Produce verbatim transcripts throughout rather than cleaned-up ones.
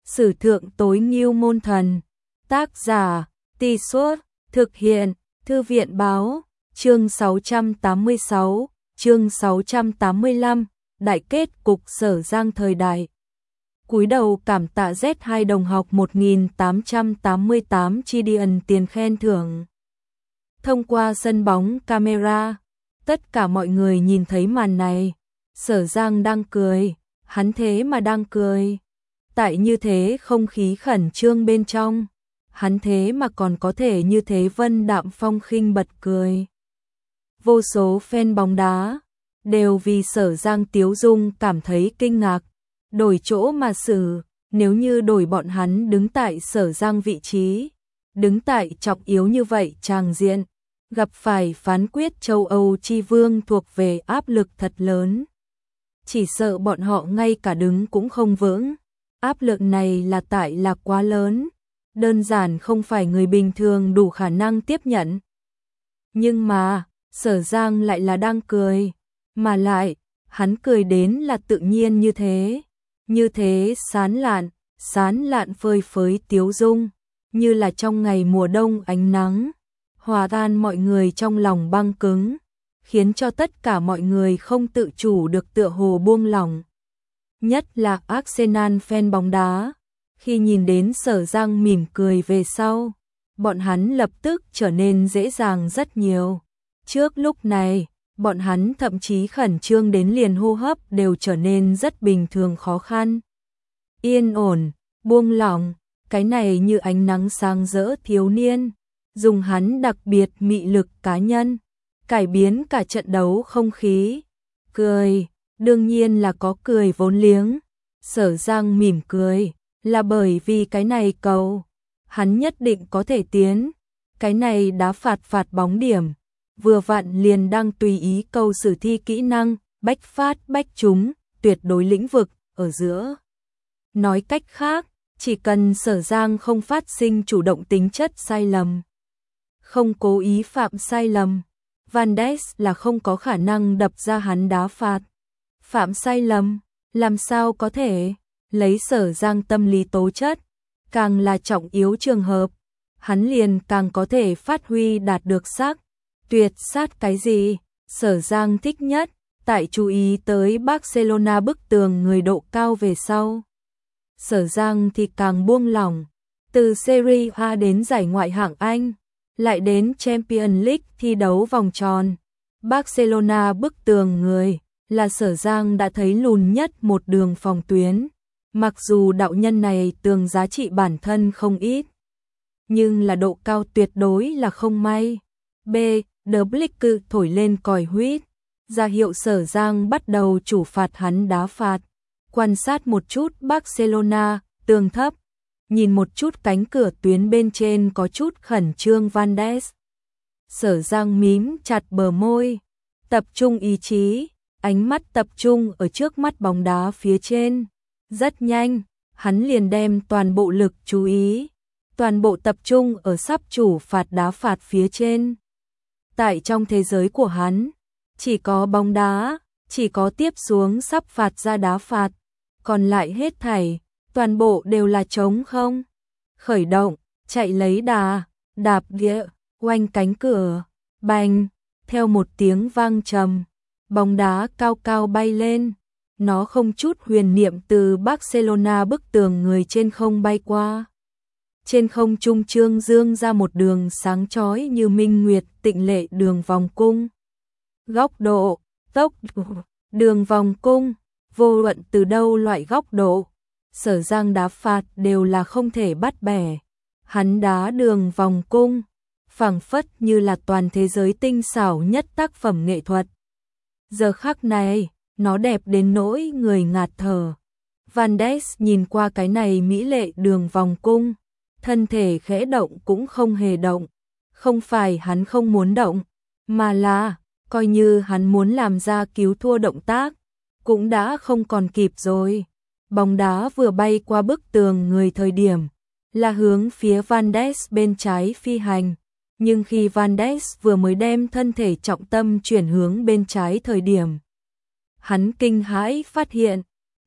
Sử thượng tối ngưu môn thần. Tác giả, Tì Suốt, thực hiện, Thư viện báo, chương sáu trăm tám mươi sáu, chương sáu trăm tám mươi lăm, đại kết cục Sở Giang thời đại. Cúi đầu cảm tạ Z hai đồng học một nghìn tám trăm tám mươi tám Chidian tiền khen thưởng. Thông qua sân bóng camera, tất cả mọi người nhìn thấy màn này. Sở Giang đang cười, hắn thế mà đang cười. Tại như thế không khí khẩn trương bên trong, hắn thế mà còn có thể như thế vân đạm phong khinh bật cười. Vô số fan bóng đá đều vì Sở Giang tiếu dung cảm thấy kinh ngạc. Đổi chỗ mà xử, nếu như đổi bọn hắn đứng tại Sở Giang vị trí, đứng tại trọng yếu như vậy tràng diện, gặp phải phán quyết châu Âu chi vương thuộc về áp lực thật lớn. Chỉ sợ bọn họ ngay cả đứng cũng không vững. Áp lực này là tại là quá lớn, đơn giản không phải người bình thường đủ khả năng tiếp nhận. Nhưng mà, Sở Giang lại là đang cười, mà lại, hắn cười đến là tự nhiên như thế, như thế sán lạn, sán lạn phơi phới tiếu dung, như là trong ngày mùa đông ánh nắng, hòa tan mọi người trong lòng băng cứng, khiến cho tất cả mọi người không tự chủ được tựa hồ buông lỏng. Nhất là Arsenal fan bóng đá, khi nhìn đến Sở Giang mỉm cười về sau, bọn hắn lập tức trở nên dễ dàng rất nhiều. Trước lúc này, bọn hắn thậm chí khẩn trương đến liền hô hấp đều trở nên rất bình thường khó khăn. Yên ổn, buông lỏng, cái này như ánh nắng sáng rỡ thiếu niên, dùng hắn đặc biệt mị lực cá nhân, cải biến cả trận đấu không khí. Cười, đương nhiên là có cười vốn liếng. Sở Giang mỉm cười, là bởi vì cái này cầu, hắn nhất định có thể tiến. Cái này đá phạt phạt bóng điểm, vừa vặn liền đang tùy ý câu sử thi kỹ năng, bách phát bách trúng, tuyệt đối lĩnh vực, ở giữa. Nói cách khác, chỉ cần Sở Giang không phát sinh chủ động tính chất sai lầm, không cố ý phạm sai lầm, Van Ness là không có khả năng đập ra hắn đá phạt. Phạm sai lầm, làm sao có thể, lấy Sở Giang tâm lý tố chất, càng là trọng yếu trường hợp, hắn liền càng có thể phát huy đạt được sắc, tuyệt sát cái gì. Sở Giang thích nhất, tại chú ý tới Barcelona bức tường người độ cao về sau. Sở Giang thì càng buông lỏng, từ Serie A đến giải ngoại hạng Anh, lại đến Champions League thi đấu vòng tròn. Barcelona bức tường người, là Sở Giang đã thấy lùn nhất một đường phòng tuyến. Mặc dù đạo nhân này tường giá trị bản thân không ít, nhưng là độ cao tuyệt đối là không may. B. The Blick cự thổi lên còi huýt, ra hiệu Sở Giang bắt đầu chủ phạt hắn đá phạt. Quan sát một chút Barcelona, tường thấp, nhìn một chút cánh cửa tuyến bên trên có chút khẩn trương Van Ness. Sở Giang mím chặt bờ môi, tập trung ý chí, ánh mắt tập trung ở trước mắt bóng đá phía trên. Rất nhanh, hắn liền đem toàn bộ lực chú ý, toàn bộ tập trung ở sắp chủ phạt đá phạt phía trên. Tại trong thế giới của hắn, chỉ có bóng đá, chỉ có tiếp xuống sắp phạt ra đá phạt, còn lại hết thảy, toàn bộ đều là trống không. Khởi động, chạy lấy đà, đạp địa, oanh cánh cửa, bành, theo một tiếng vang trầm, bóng đá cao cao bay lên, nó không chút huyền niệm từ Barcelona bức tường người trên không bay qua. Trên không trung trương dương ra một đường sáng chói như minh nguyệt tịnh lệ đường vòng cung. Góc độ, tốc độ, đường vòng cung, vô luận từ đâu loại góc độ, Sở Giang đá phạt đều là không thể bắt bẻ. Hắn đá đường vòng cung, phảng phất như là toàn thế giới tinh xảo nhất tác phẩm nghệ thuật. Giờ khắc này, nó đẹp đến nỗi người ngạt thở. Van Ness nhìn qua cái này mỹ lệ đường vòng cung, thân thể khẽ động cũng không hề động. Không phải hắn không muốn động, mà là, coi như hắn muốn làm ra cứu thua động tác, cũng đã không còn kịp rồi. Bóng đá vừa bay qua bức tường người thời điểm, là hướng phía Van Ness bên trái phi hành. Nhưng khi Van Ness vừa mới đem thân thể trọng tâm chuyển hướng bên trái thời điểm, hắn kinh hãi phát hiện,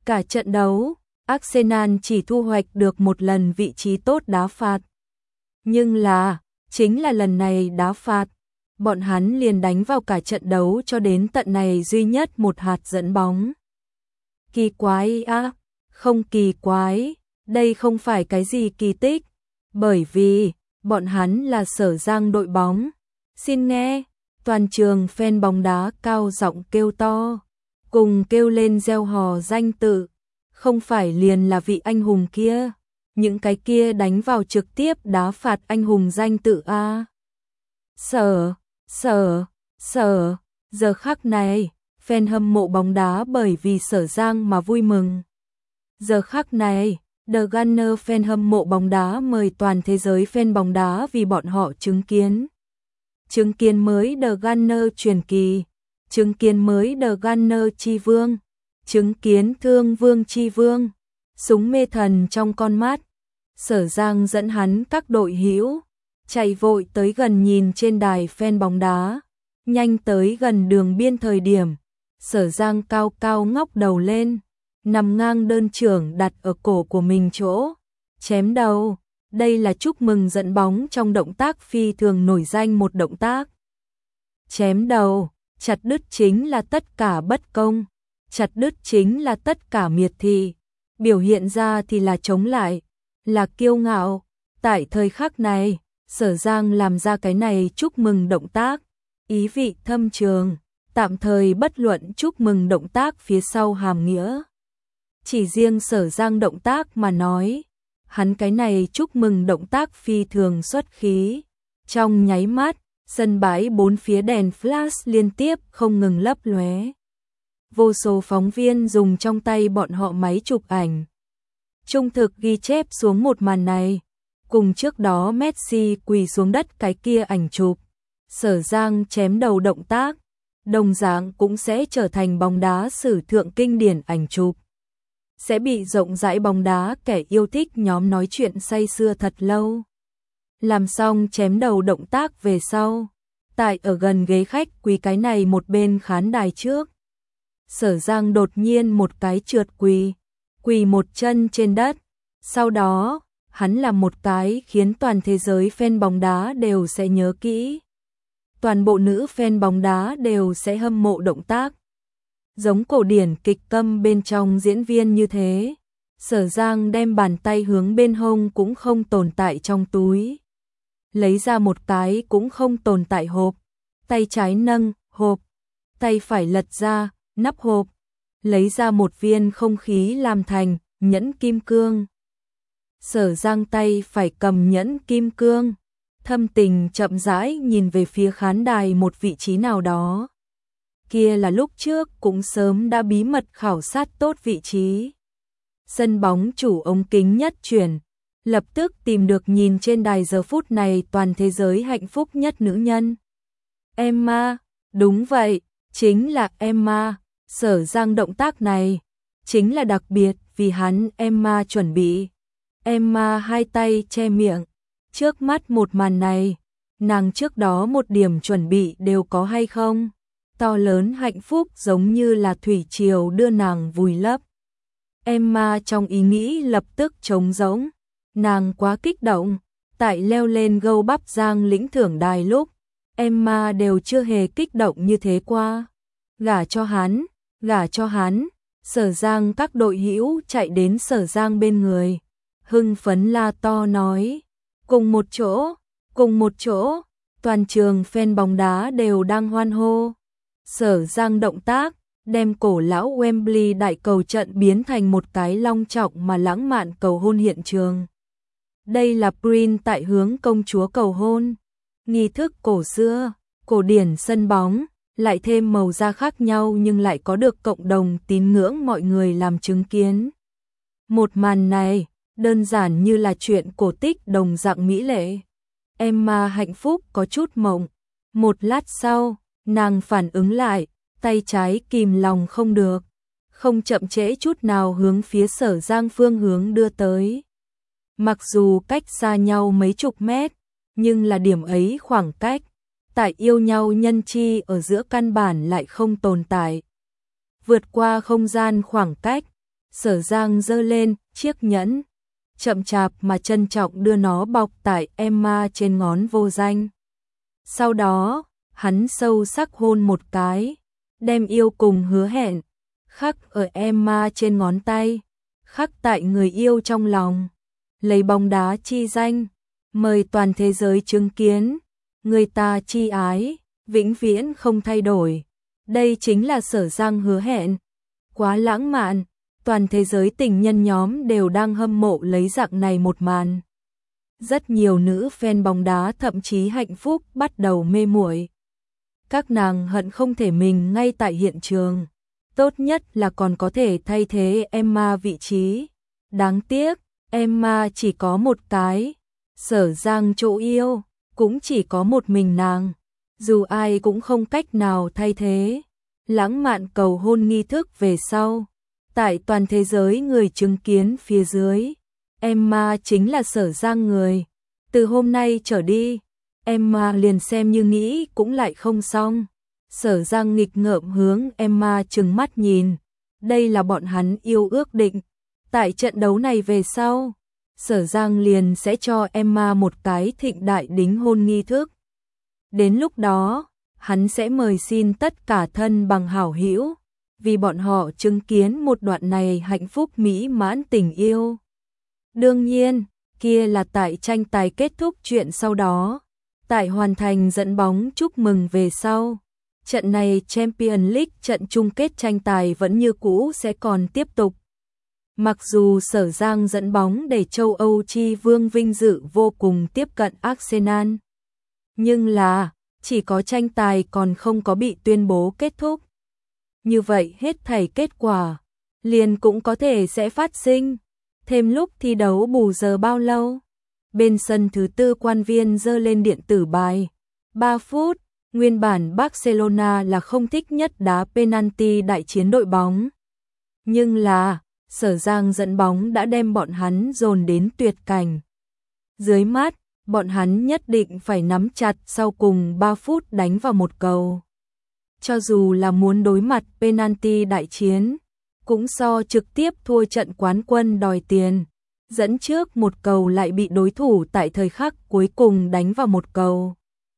Cả trận đấu, Arsenal chỉ thu hoạch được một lần vị trí tốt đá phạt. Nhưng là, chính là lần này đá phạt, bọn hắn liền đánh vào cả trận đấu cho đến tận này duy nhất một hạt dẫn bóng. Kỳ quái á, không kỳ quái, đây không phải cái gì kỳ tích, bởi vì bọn hắn là Sở Giang đội bóng. Xin nghe, toàn trường fan bóng đá cao giọng kêu to, cùng kêu lên reo hò danh tự, không phải liền là vị anh hùng kia, những cái kia đánh vào trực tiếp đá phạt anh hùng danh tự a. Sở, sở, sở, giờ khắc này, fan hâm mộ bóng đá bởi vì Sở Giang mà vui mừng. Giờ khắc này, The Gunner fan hâm mộ bóng đá mời toàn thế giới fan bóng đá vì bọn họ chứng kiến. Chứng kiến mới The Gunner truyền kỳ, chứng kiến mới The Gunner chi vương, chứng kiến thương vương chi vương, súng mê thần trong con mắt. Sở Giang dẫn hắn các đội hữu chạy vội tới gần nhìn trên đài fan bóng đá, nhanh tới gần đường biên thời điểm, Sở Giang cao cao ngóc đầu lên, nằm ngang đơn trưởng đặt ở cổ của mình chỗ, chém đầu. Đây là chúc mừng dẫn bóng trong động tác phi thường nổi danh một động tác. Chém đầu, chặt đứt chính là tất cả bất công, chặt đứt chính là tất cả miệt thị, biểu hiện ra thì là chống lại, là kiêu ngạo. Tại thời khắc này, Sở Giang làm ra cái này chúc mừng động tác, ý vị thâm trường, tạm thời bất luận chúc mừng động tác phía sau hàm nghĩa. Chỉ riêng Sở Giang động tác mà nói, hắn cái này chúc mừng động tác phi thường xuất khí. Trong nháy mắt, sân bãi bốn phía đèn flash liên tiếp không ngừng lấp lóe. Vô số phóng viên dùng trong tay bọn họ máy chụp ảnh. Trung thực ghi chép xuống một màn này, cùng trước đó Messi quỳ xuống đất cái kia ảnh chụp. Sở Giang chém đầu động tác, đồng dạng cũng sẽ trở thành bóng đá sử thượng kinh điển ảnh chụp. Sẽ bị rộng rãi bóng đá kẻ yêu thích nhóm nói chuyện say sưa thật lâu. Làm xong chém đầu động tác về sau, tại ở gần ghế khách quý cái này một bên khán đài trước, Sở Giang đột nhiên một cái trượt quỳ, quỳ một chân trên đất. Sau đó, hắn làm một cái khiến toàn thế giới fan bóng đá đều sẽ nhớ kỹ. Toàn bộ nữ fan bóng đá đều sẽ hâm mộ động tác. Giống cổ điển kịch câm bên trong diễn viên như thế, Sở Giang đem bàn tay hướng bên hông cũng không tồn tại trong túi. Lấy ra một cái cũng không tồn tại hộp, tay trái nâng, hộp, tay phải lật ra, nắp hộp, lấy ra một viên không khí làm thành, nhẫn kim cương. Sở Giang tay phải cầm nhẫn kim cương, thâm tình chậm rãi nhìn về phía khán đài một vị trí nào đó. Kia là lúc trước cũng sớm đã bí mật khảo sát tốt vị trí. Sân bóng chủ ống kính nhất chuyển, lập tức tìm được nhìn trên đài giờ phút này toàn thế giới hạnh phúc nhất nữ nhân. Emma, đúng vậy, chính là Emma. Sở Giang động tác này chính là đặc biệt vì hắn Emma chuẩn bị. Emma hai tay che miệng, trước mắt một màn này, nàng trước đó một điểm chuẩn bị đều có hay không? To lớn hạnh phúc giống như là thủy triều đưa nàng vùi lấp. Emma trong ý nghĩ lập tức trống rỗng, nàng quá kích động, tại leo lên gâu bắp Giang lĩnh thưởng đài lúc, Emma đều chưa hề kích động như thế qua. Gả cho hắn, gả cho hắn. Sở Giang các đội hữu chạy đến Sở Giang bên người, hưng phấn la to nói, cùng một chỗ, cùng một chỗ, toàn trường fan bóng đá đều đang hoan hô. Sở Giang động tác, đem cổ lão Wembley đại cầu trận biến thành một cái long trọng mà lãng mạn cầu hôn hiện trường. Đây là Prince tại hướng công chúa cầu hôn, nghi thức cổ xưa, cổ điển sân bóng, lại thêm màu da khác nhau nhưng lại có được cộng đồng tín ngưỡng mọi người làm chứng kiến. Một màn này, đơn giản như là chuyện cổ tích đồng dạng mỹ lệ. Emma hạnh phúc có chút mộng. Một lát sau, nàng phản ứng lại, tay trái kìm lòng không được, không chậm trễ chút nào hướng phía Sở Giang phương hướng đưa tới. Mặc dù cách xa nhau mấy chục mét, nhưng là điểm ấy khoảng cách, tại yêu nhau nhân chi ở giữa căn bản lại không tồn tại. Vượt qua không gian khoảng cách, Sở Giang giơ lên chiếc nhẫn, chậm chạp mà trân trọng đưa nó bọc tại Emma trên ngón vô danh. Sau đó, hắn sâu sắc hôn một cái, đem yêu cùng hứa hẹn, khắc ở Emma trên ngón tay, khắc tại người yêu trong lòng. Lấy bóng đá chi danh, mời toàn thế giới chứng kiến, người ta chi ái, vĩnh viễn không thay đổi. Đây chính là Sở Giang hứa hẹn. Quá lãng mạn, toàn thế giới tình nhân nhóm đều đang hâm mộ lấy dạng này một màn. Rất nhiều nữ fan bóng đá thậm chí hạnh phúc bắt đầu mê muội. Các nàng hận không thể mình ngay tại hiện trường, tốt nhất là còn có thể thay thế Emma vị trí. Đáng tiếc, Emma chỉ có một cái, Sở Giang chỗ yêu, cũng chỉ có một mình nàng, dù ai cũng không cách nào thay thế. Lãng mạn cầu hôn nghi thức về sau, tại toàn thế giới người chứng kiến phía dưới, Emma chính là Sở Giang người. Từ hôm nay trở đi, Emma liền xem như nghĩ cũng lại không xong. Sở Giang nghịch ngợm hướng Emma trừng mắt nhìn, đây là bọn hắn yêu ước định. Tại trận đấu này về sau, Sở Giang liền sẽ cho Emma một cái thịnh đại đính hôn nghi thức. Đến lúc đó, hắn sẽ mời xin tất cả thân bằng hảo hữu, vì bọn họ chứng kiến một đoạn này hạnh phúc mỹ mãn tình yêu. Đương nhiên, kia là tại tranh tài kết thúc chuyện sau đó, tại hoàn thành dẫn bóng chúc mừng về sau. Trận này Champions League trận chung kết tranh tài vẫn như cũ sẽ còn tiếp tục. Mặc dù Sở Giang dẫn bóng để châu Âu chi vương vinh dự vô cùng tiếp cận Arsenal, nhưng là chỉ có tranh tài còn không có bị tuyên bố kết thúc. Như vậy hết thảy kết quả liền cũng có thể sẽ phát sinh. Thêm lúc thi đấu bù giờ bao lâu? Bên sân thứ tư quan viên giơ lên điện tử bài. ba phút, nguyên bản Barcelona là không thích nhất đá penalty đại chiến đội bóng. Nhưng là, Sở Giang dẫn bóng đã đem bọn hắn dồn đến tuyệt cảnh. Dưới mắt, bọn hắn nhất định phải nắm chặt sau cùng ba phút đánh vào một cầu. Cho dù là muốn đối mặt penalty đại chiến, cũng so trực tiếp thua trận quán quân đòi tiền, dẫn trước một cầu lại bị đối thủ tại thời khắc cuối cùng đánh vào một cầu.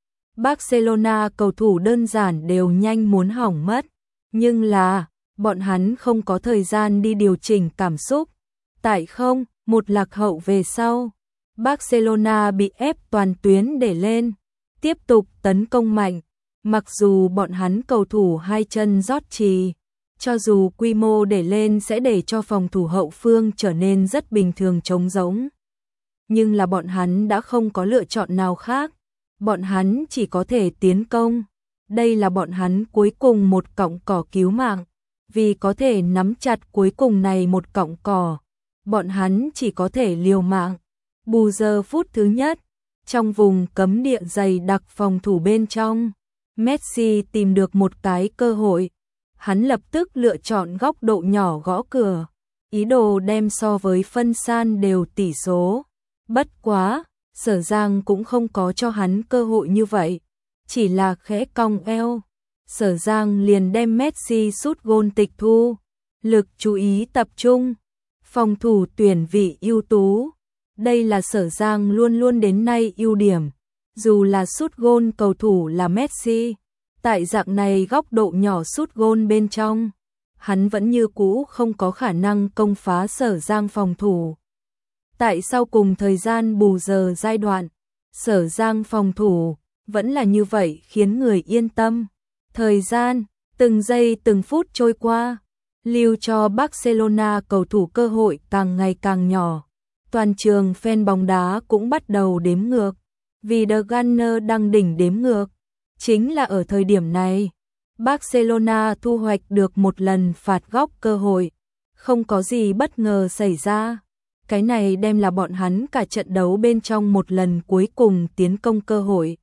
Barcelona cầu thủ đơn giản đều nhanh muốn hỏng mất, nhưng là, bọn hắn không có thời gian đi điều chỉnh cảm xúc. Tại không, một lạc hậu về sau, Barcelona bị ép toàn tuyến để lên, tiếp tục tấn công mạnh. Mặc dù bọn hắn cầu thủ hai chân rót trì, cho dù quy mô để lên sẽ để cho phòng thủ hậu phương trở nên rất bình thường trống rỗng, nhưng là bọn hắn đã không có lựa chọn nào khác, bọn hắn chỉ có thể tiến công. Đây là bọn hắn cuối cùng một cọng cỏ cứu mạng, vì có thể nắm chặt cuối cùng này một cọng cỏ, bọn hắn chỉ có thể liều mạng. Bù giờ phút thứ nhất, trong vùng cấm địa dày đặc phòng thủ bên trong, Messi tìm được một cái cơ hội, hắn lập tức lựa chọn góc độ nhỏ gõ cửa, ý đồ đem so với phân san đều tỷ số. Bất quá, Sở Giang cũng không có cho hắn cơ hội như vậy, chỉ là khẽ cong eo. Sở Giang liền đem Messi sút gôn tịch thu, lực chú ý tập trung, phòng thủ tuyển vị ưu tú. Đây là Sở Giang luôn luôn đến nay ưu điểm, dù là sút gôn cầu thủ là Messi, tại dạng này góc độ nhỏ sút gôn bên trong, hắn vẫn như cũ không có khả năng công phá Sở Giang phòng thủ. Tại sau cùng thời gian bù giờ giai đoạn, Sở Giang phòng thủ vẫn là như vậy khiến người yên tâm. Thời gian, từng giây từng phút trôi qua, lưu cho Barcelona cầu thủ cơ hội càng ngày càng nhỏ. Toàn trường fan bóng đá cũng bắt đầu đếm ngược, vì The Gunner đang đỉnh đếm ngược. Chính là ở thời điểm này, Barcelona thu hoạch được một lần phạt góc cơ hội, không có gì bất ngờ xảy ra. Cái này đem là bọn hắn cả trận đấu bên trong một lần cuối cùng tiến công cơ hội.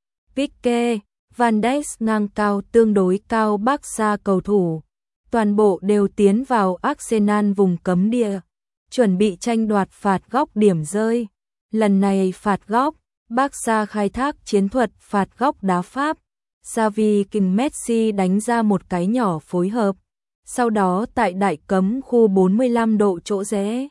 Pique, Van Dijk ngang cao tương đối cao Barca cầu thủ, toàn bộ đều tiến vào Arsenal vùng cấm địa, chuẩn bị tranh đoạt phạt góc điểm rơi. Lần này phạt góc, Barca khai thác chiến thuật phạt góc đá Pháp. Xavi cùng Messi đánh ra một cái nhỏ phối hợp. Sau đó tại đại cấm khu bốn mươi lăm độ chỗ rẽ,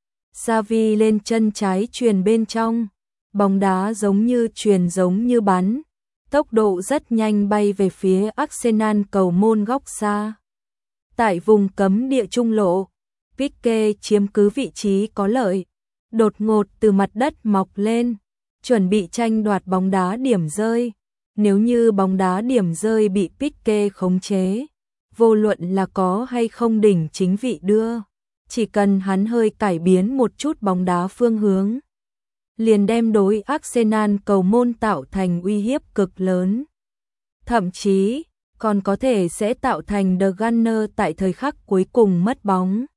Xavi lên chân trái chuyền bên trong, bóng đá giống như chuyền giống như bắn, tốc độ rất nhanh bay về phía Arsenal cầu môn góc xa. Tại vùng cấm địa trung lộ, Pique chiếm cứ vị trí có lợi, đột ngột từ mặt đất mọc lên, chuẩn bị tranh đoạt bóng đá điểm rơi. Nếu như bóng đá điểm rơi bị Pique khống chế, vô luận là có hay không đỉnh chính vị đưa, chỉ cần hắn hơi cải biến một chút bóng đá phương hướng, liền đem đối Arsenal cầu môn tạo thành uy hiếp cực lớn. Thậm chí, còn có thể sẽ tạo thành The Gunner tại thời khắc cuối cùng mất bóng.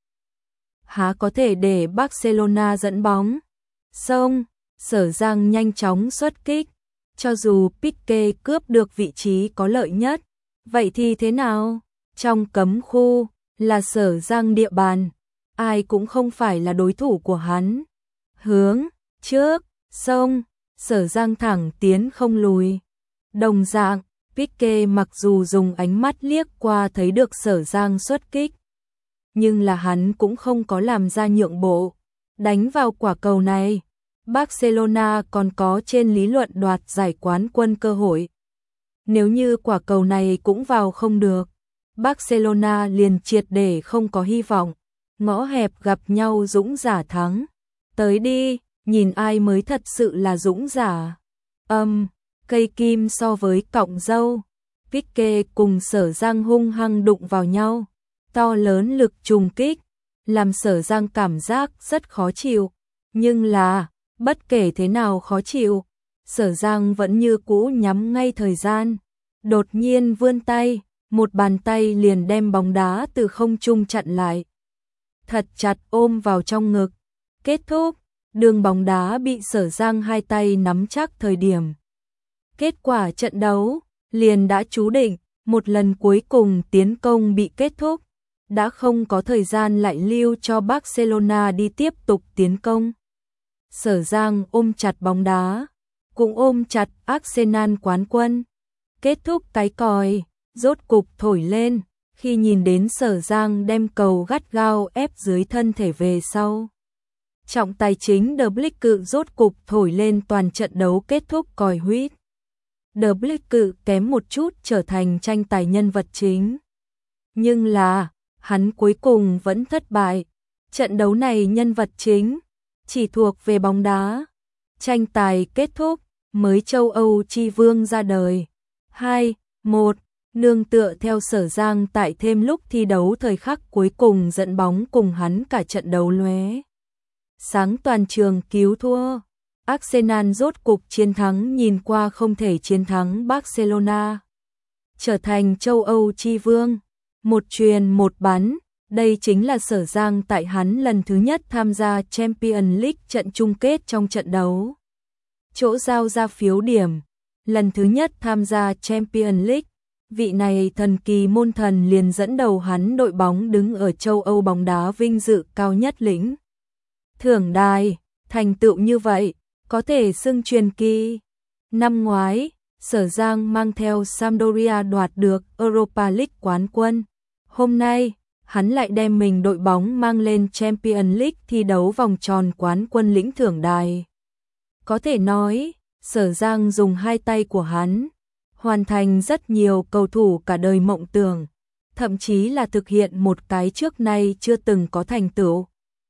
Há có thể để Barcelona dẫn bóng. Xong, Sở Giang nhanh chóng xuất kích. Cho dù Pique cướp được vị trí có lợi nhất, vậy thì thế nào? Trong cấm khu, là Sở Giang địa bàn, ai cũng không phải là đối thủ của hắn. Hướng trước, xong, Sở Giang thẳng tiến không lùi. Đồng dạng, Pique mặc dù dùng ánh mắt liếc qua thấy được Sở Giang xuất kích, nhưng là hắn cũng không có làm ra nhượng bộ. Đánh vào quả cầu này, Barcelona còn có trên lý luận đoạt giải quán quân cơ hội. Nếu như quả cầu này cũng vào không được, Barcelona liền triệt để không có hy vọng. Ngõ hẹp gặp nhau dũng giả thắng. Tới đi, nhìn ai mới thật sự là dũng giả. Âm, um, cây kim so với cọng dâu. Pique cùng Sở Giang hung hăng đụng vào nhau. To lớn lực trùng kích, làm Sở Giang cảm giác rất khó chịu. Nhưng là, bất kể thế nào khó chịu, Sở Giang vẫn như cũ nhắm ngay thời gian. Đột nhiên vươn tay, một bàn tay liền đem bóng đá từ không trung chặn lại. Thật chặt ôm vào trong ngực. Kết thúc, đường bóng đá bị Sở Giang hai tay nắm chắc thời điểm. Kết quả trận đấu, liền đã chú định, một lần cuối cùng tiến công bị kết thúc. Đã không có thời gian lại lưu cho Barcelona đi tiếp tục tiến công. Sở Giang ôm chặt bóng đá, cũng ôm chặt Arsenal quán quân. Kết thúc cái còi, rốt cục thổi lên, khi nhìn đến Sở Giang đem cầu gắt gao ép dưới thân thể về sau. Trọng tài chính The Black cự rốt cục thổi lên toàn trận đấu kết thúc còi huýt. The Black cự kém một chút trở thành tranh tài nhân vật chính. Nhưng là, hắn cuối cùng vẫn thất bại. Trận đấu này nhân vật chính chỉ thuộc về bóng đá. Tranh tài kết thúc, mới châu Âu chi vương ra đời. hai một Nương tựa theo Sở Giang tại thêm lúc thi đấu thời khắc cuối cùng dẫn bóng cùng hắn cả trận đấu lóe sáng toàn trường cứu thua. Arsenal rốt cục chiến thắng, nhìn qua không thể chiến thắng Barcelona, trở thành châu Âu chi vương. Một truyền một bắn, đây chính là Sở Giang tại hắn lần thứ nhất tham gia Champions League trận chung kết trong trận đấu. Chỗ giao ra phiếu điểm, lần thứ nhất tham gia Champions League, vị này thần kỳ môn thần liền dẫn đầu hắn đội bóng đứng ở châu Âu bóng đá vinh dự cao nhất lĩnh thưởng đài. Thành tựu như vậy, có thể xưng truyền kỳ. Năm ngoái, Sở Giang mang theo Sampdoria đoạt được Europa League quán quân. Hôm nay, hắn lại đem mình đội bóng mang lên Champions League thi đấu vòng tròn quán quân lĩnh thưởng đài. Có thể nói, Sở Giang dùng hai tay của hắn, hoàn thành rất nhiều cầu thủ cả đời mộng tưởng, thậm chí là thực hiện một cái trước nay chưa từng có thành tựu.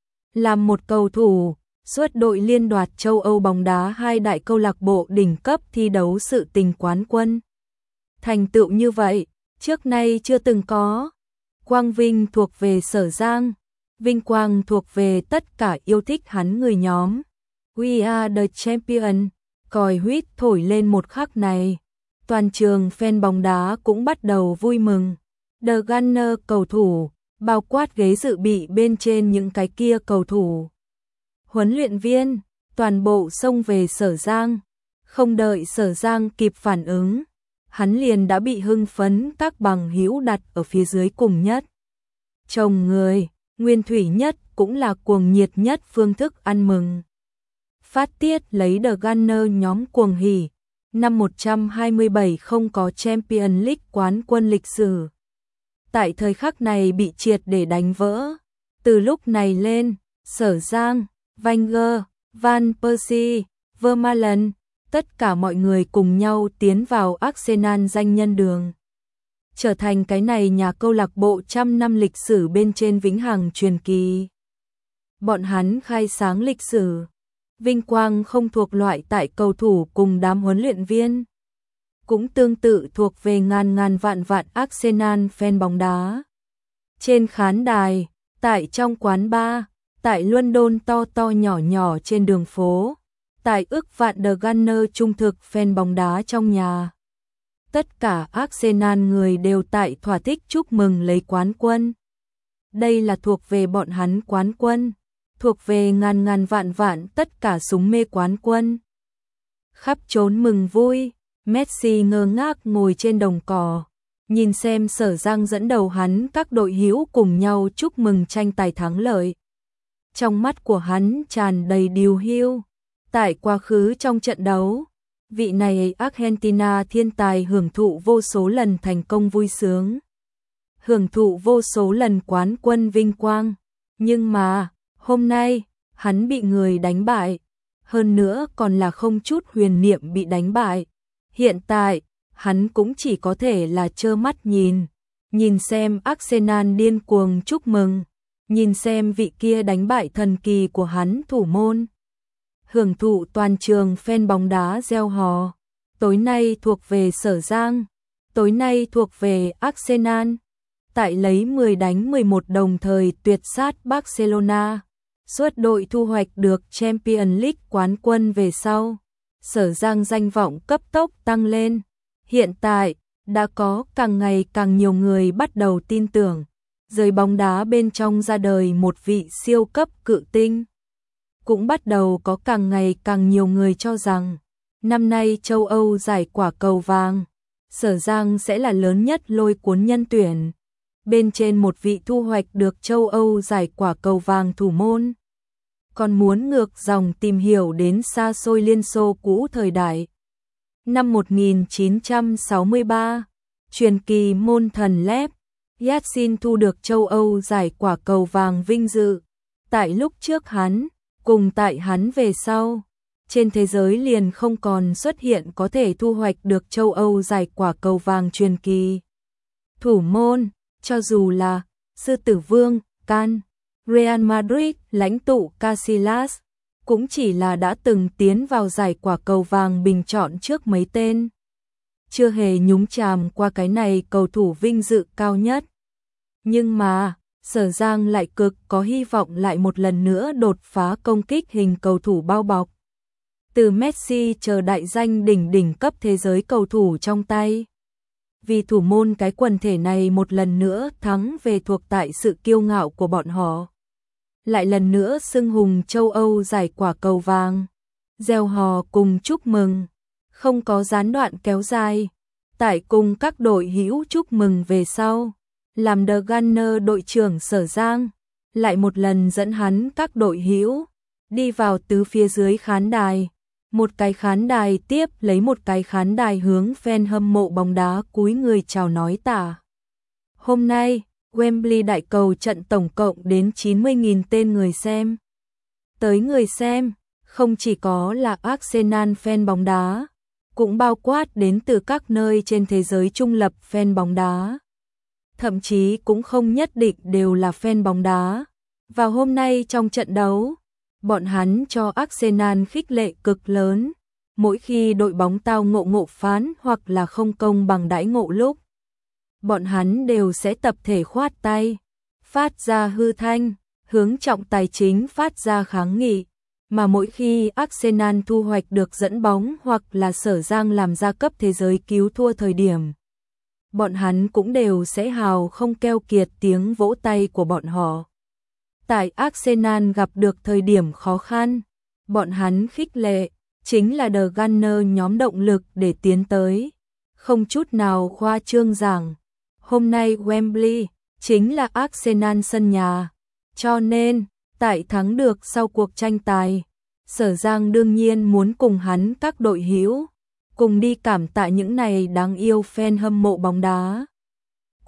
Làm một cầu thủ, suốt đội liên đoạt châu Âu bóng đá hai đại câu lạc bộ đỉnh cấp thi đấu sự tình quán quân. Thành tựu như vậy, trước nay chưa từng có. Quang vinh thuộc về Sở Giang, vinh quang thuộc về tất cả yêu thích hắn người nhóm. We are the champion, còi huýt thổi lên một khắc này. Toàn trường fan bóng đá cũng bắt đầu vui mừng. The Gunner cầu thủ, bao quát ghế dự bị bên trên những cái kia cầu thủ. Huấn luyện viên, toàn bộ xông về Sở Giang. Không đợi Sở Giang kịp phản ứng, hắn liền đã bị hưng phấn các bằng hữu đặt ở phía dưới cùng nhất. Chồng người, nguyên thủy nhất cũng là cuồng nhiệt nhất phương thức ăn mừng. Phát tiết lấy The Gunner nhóm cuồng hỉ. Năm một trăm hai mươi bảy không có Champions League quán quân lịch sử. tại thời khắc này bị triệt để đánh vỡ. Từ lúc này lên, Sở Giang, Wenger, Van Persie, Vermaelen, tất cả mọi người cùng nhau tiến vào Arsenal danh nhân đường. Trở thành cái này nhà câu lạc bộ trăm năm lịch sử bên trên vĩnh hằng truyền kỳ. Bọn hắn khai sáng lịch sử. Vinh quang không thuộc loại tại cầu thủ cùng đám huấn luyện viên. Cũng tương tự thuộc về ngàn ngàn vạn vạn Arsenal fan bóng đá. Trên khán đài, tại trong quán bar, tại London to to nhỏ nhỏ trên đường phố, tại ức vạn The Gunner trung thực fan bóng đá trong nhà. Tất cả Arsenal người đều tại thỏa thích chúc mừng lấy quán quân. Đây là thuộc về bọn hắn quán quân, thuộc về ngàn ngàn vạn vạn tất cả súng mê quán quân. Khắp trốn mừng vui, Messi ngơ ngác ngồi trên đồng cỏ, nhìn xem Sở Giang dẫn đầu hắn các đội hữu cùng nhau chúc mừng tranh tài thắng lợi. Trong mắt của hắn tràn đầy điều hiu. Tại quá khứ trong trận đấu, vị này Argentina thiên tài hưởng thụ vô số lần thành công vui sướng, hưởng thụ vô số lần quán quân vinh quang, nhưng mà hôm nay hắn bị người đánh bại, hơn nữa còn là không chút huyền niệm bị đánh bại. Hiện tại hắn cũng chỉ có thể là trơ mắt nhìn, nhìn xem Arsenal điên cuồng chúc mừng, nhìn xem vị kia đánh bại thần kỳ của hắn thủ môn. Hưởng thụ toàn trường fan bóng đá reo hò. Tối nay thuộc về Sở Giang, tối nay thuộc về Arsenal. Tại lấy mười đánh mười một đồng thời tuyệt sát Barcelona, suốt đội thu hoạch được Champions League quán quân về sau. Sở Giang danh vọng cấp tốc tăng lên. Hiện tại, đã có càng ngày càng nhiều người bắt đầu tin tưởng, giới bóng đá bên trong ra đời một vị siêu cấp cự tinh. Cũng bắt đầu có càng ngày càng nhiều người cho rằng, năm nay châu Âu giải quả cầu vàng, Sở Giang sẽ là lớn nhất lôi cuốn nhân tuyển. Bên trên một vị thu hoạch được châu Âu giải quả cầu vàng thủ môn. Còn muốn ngược dòng tìm hiểu đến xa xôi Liên Xô cũ thời đại. Năm một nghìn chín trăm sáu mươi ba, truyền kỳ môn thần Lev Yashin thu được châu Âu giải quả cầu vàng vinh dự. Tại lúc trước hắn, cùng tại hắn về sau, trên thế giới liền không còn xuất hiện có thể thu hoạch được châu Âu giải quả cầu vàng truyền kỳ. Thủ môn, cho dù là Sư Tử Vương, Can, Real Madrid, lãnh tụ Casillas, cũng chỉ là đã từng tiến vào giải quả cầu vàng bình chọn trước mấy tên. Chưa hề nhúng chàm qua cái này cầu thủ vinh dự cao nhất. Nhưng mà, Sở Giang lại cực có hy vọng lại một lần nữa đột phá công kích hình cầu thủ bao bọc. Từ Messi chờ đại danh đỉnh đỉnh cấp thế giới cầu thủ trong tay. Vì thủ môn cái quần thể này một lần nữa thắng về thuộc tại sự kiêu ngạo của bọn họ. Lại lần nữa xưng hùng châu Âu giải quả cầu vàng. Reo hò cùng chúc mừng. Không có gián đoạn kéo dài. Tại cùng các đội hữu chúc mừng về sau. Làm The Gunner đội trưởng Sở Giang. Lại một lần dẫn hắn các đội hữu. Đi vào tứ phía dưới khán đài. Một cái khán đài tiếp lấy một cái khán đài hướng fan hâm mộ bóng đá cúi người chào nói tả. Hôm nay, Wembley đại cầu trận tổng cộng đến chín mươi nghìn tên người xem. Tới người xem, không chỉ có là Arsenal fan bóng đá, cũng bao quát đến từ các nơi trên thế giới trung lập fan bóng đá. Thậm chí cũng không nhất định đều là fan bóng đá. Vào hôm nay trong trận đấu, bọn hắn cho Arsenal khích lệ cực lớn, mỗi khi đội bóng tao ngộ ngộ phán hoặc là không công bằng đãi ngộ lúc. Bọn hắn đều sẽ tập thể khoát tay, phát ra hư thanh, hướng trọng tài chính phát ra kháng nghị, mà mỗi khi Arsenal thu hoạch được dẫn bóng hoặc là Sở Giang làm ra cấp thế giới cứu thua thời điểm. Bọn hắn cũng đều sẽ hào không keo kiệt tiếng vỗ tay của bọn họ. Tại Arsenal gặp được thời điểm khó khăn, bọn hắn khích lệ, chính là The Gunner nhóm động lực để tiến tới. Không chút nào khoa trương rằng, hôm nay Wembley chính là Arsenal sân nhà. Cho nên, tại thắng được sau cuộc tranh tài, Sở Giang đương nhiên muốn cùng hắn các đội hữu, cùng đi cảm tạ những này đáng yêu fan hâm mộ bóng đá.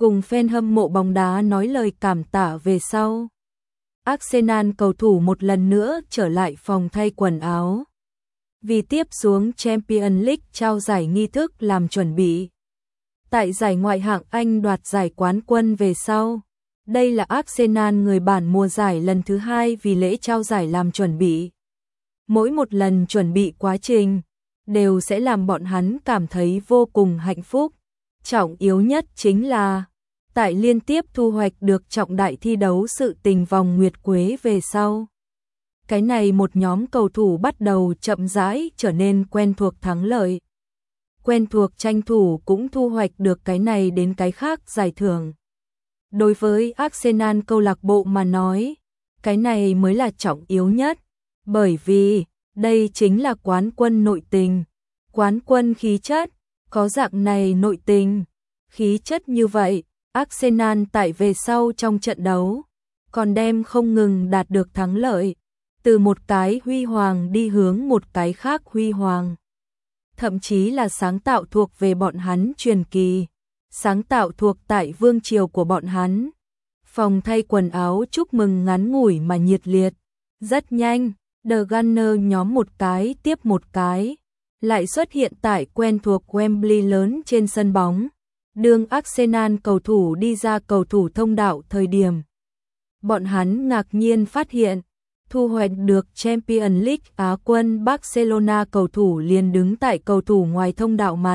cùng fan hâm mộ bóng đá nói lời cảm tạ về sau. Arsenal cầu thủ một lần nữa trở lại phòng thay quần áo, vì tiếp xuống Champions League trao giải nghi thức làm chuẩn bị. Tại giải ngoại hạng Anh đoạt giải quán quân về sau, đây là Arsenal người bản mùa giải lần thứ hai vì lễ trao giải làm chuẩn bị. Mỗi một lần chuẩn bị quá trình, đều sẽ làm bọn hắn cảm thấy vô cùng hạnh phúc. Trọng yếu nhất chính là, tại liên tiếp thu hoạch được trọng đại thi đấu sự tình vòng nguyệt quế về sau. Cái này một nhóm cầu thủ bắt đầu chậm rãi trở nên quen thuộc thắng lợi. Quen thuộc tranh thủ cũng thu hoạch được cái này đến cái khác giải thưởng. Đối với Arsenal câu lạc bộ mà nói, cái này mới là trọng yếu nhất, bởi vì đây chính là quán quân nội tình, quán quân khí chất, có dạng này nội tình, khí chất như vậy, Arsenal tại về sau trong trận đấu, còn đem không ngừng đạt được thắng lợi, từ một cái huy hoàng đi hướng một cái khác huy hoàng. Thậm chí là sáng tạo thuộc về bọn hắn truyền kỳ, sáng tạo thuộc tại vương triều của bọn hắn. Phòng thay quần áo chúc mừng ngắn ngủi mà nhiệt liệt, rất nhanh, The Gunner nhóm một cái tiếp một cái, lại xuất hiện tại quen thuộc Wembley lớn trên sân bóng. Đường Arsenal cầu thủ đi ra cầu thủ thông đạo thời điểm, bọn hắn ngạc nhiên phát hiện, thu hoạch được Champions League Á quân Barcelona cầu thủ liền đứng tại cầu thủ ngoài thông đạo mặt.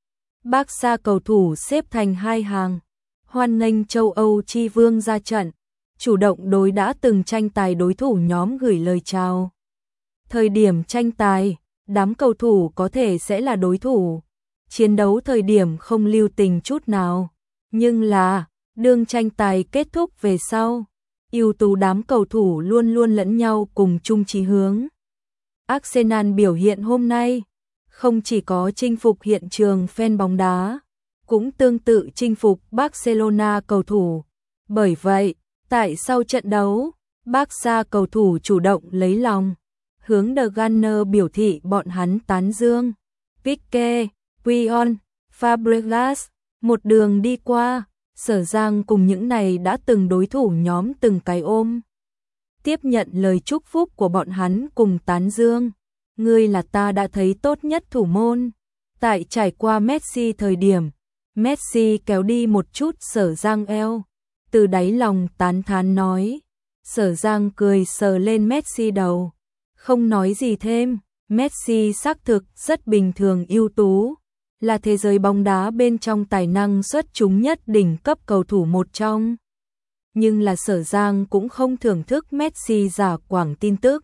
Barca cầu thủ xếp thành hai hàng, hoan nghênh châu Âu chi vương ra trận, chủ động đối đã từng tranh tài đối thủ nhóm gửi lời chào. Thời điểm tranh tài, đám cầu thủ có thể sẽ là đối thủ, chiến đấu thời điểm không lưu tình chút nào, nhưng là, đương tranh tài kết thúc về sau, ưu tú đám cầu thủ luôn luôn lẫn nhau cùng chung chí hướng. Arsenal biểu hiện hôm nay, không chỉ có chinh phục hiện trường fan bóng đá, cũng tương tự chinh phục Barcelona cầu thủ. Bởi vậy, tại sau trận đấu, Barca cầu thủ chủ động lấy lòng, hướng The Gunner biểu thị bọn hắn tán dương. Pique, Puyol, Fabregas, một đường đi qua, Sở Giang cùng những này đã từng đối thủ nhóm từng cái ôm. Tiếp nhận lời chúc phúc của bọn hắn cùng tán dương. Ngươi là ta đã thấy tốt nhất thủ môn. Tại trải qua Messi thời điểm, Messi kéo đi một chút Sở Giang eo, từ đáy lòng tán thán nói. Sở Giang cười sờ lên Messi đầu, không nói gì thêm. Messi xác thực rất bình thường ưu tú, là thế giới bóng đá bên trong tài năng xuất chúng nhất đỉnh cấp cầu thủ một trong. Nhưng là Sở Giang cũng không thưởng thức Messi giả quảng tin tức.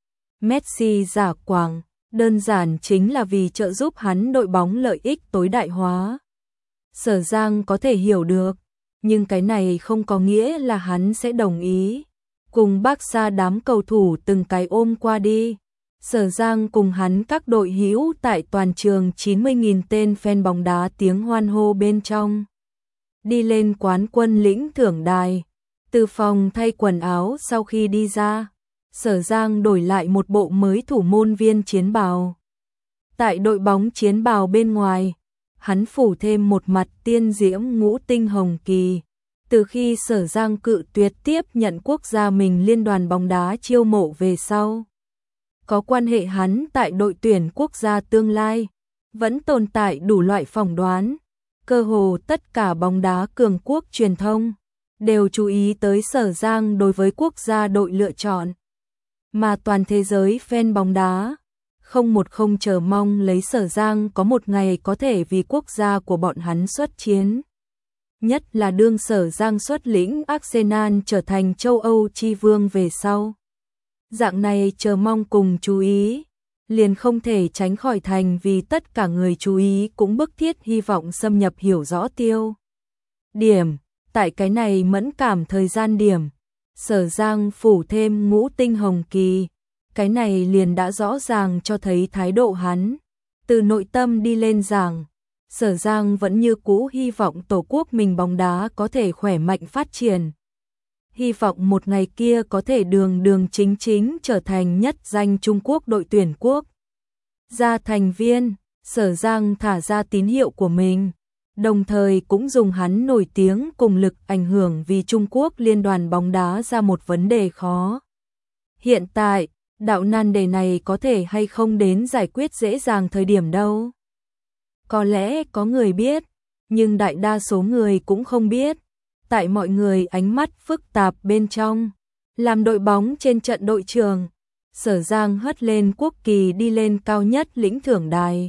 Messi giả quảng, đơn giản chính là vì trợ giúp hắn đội bóng lợi ích tối đại hóa. Sở Giang có thể hiểu được, nhưng cái này không có nghĩa là hắn sẽ đồng ý. Cùng Barca đám cầu thủ từng cái ôm qua đi. Sở Giang cùng hắn các đội hữu tại toàn trường chín mươi nghìn tên fan bóng đá tiếng hoan hô bên trong. Đi lên quán quân lĩnh thưởng đài. Từ phòng thay quần áo sau khi đi ra, Sở Giang đổi lại một bộ mới thủ môn viên chiến bào. Tại đội bóng chiến bào bên ngoài, hắn phủ thêm một mặt tiên diễm ngũ tinh hồng kỳ. Từ khi Sở Giang cự tuyệt tiếp nhận quốc gia mình liên đoàn bóng đá chiêu mộ về sau, có quan hệ hắn tại đội tuyển quốc gia tương lai, vẫn tồn tại đủ loại phỏng đoán. Cơ hồ tất cả bóng đá cường quốc truyền thông đều chú ý tới Sở Giang đối với quốc gia đội lựa chọn. Mà toàn thế giới fan bóng đá không một không chờ mong lấy Sở Giang có một ngày có thể vì quốc gia của bọn hắn xuất chiến. Nhất là đương Sở Giang xuất lĩnh Arsenal trở thành châu Âu chi vương về sau. Dạng này chờ mong cùng chú ý, liền không thể tránh khỏi thành vì tất cả người chú ý cũng bức thiết hy vọng xâm nhập hiểu rõ tiêu điểm. Tại cái này mẫn cảm thời gian điểm, Sở Giang phủ thêm ngũ tinh hồng kỳ, cái này liền đã rõ ràng cho thấy thái độ hắn. Từ nội tâm đi lên giảng, Sở Giang vẫn như cũ hy vọng tổ quốc mình bóng đá có thể khỏe mạnh phát triển. Hy vọng một ngày kia có thể đường đường chính chính trở thành nhất danh Trung Quốc đội tuyển quốc gia thành viên. Sở Giang thả ra tín hiệu của mình, đồng thời cũng dùng hắn nổi tiếng cùng lực ảnh hưởng vì Trung Quốc Liên đoàn bóng đá ra một vấn đề khó. Hiện tại, đạo nan đề này có thể hay không đến giải quyết dễ dàng thời điểm đâu. Có lẽ có người biết, nhưng đại đa số người cũng không biết. Tại mọi người ánh mắt phức tạp bên trong, làm đội bóng trên trận đội trường, Sở Giang hất lên quốc kỳ đi lên cao nhất lĩnh thưởng đài.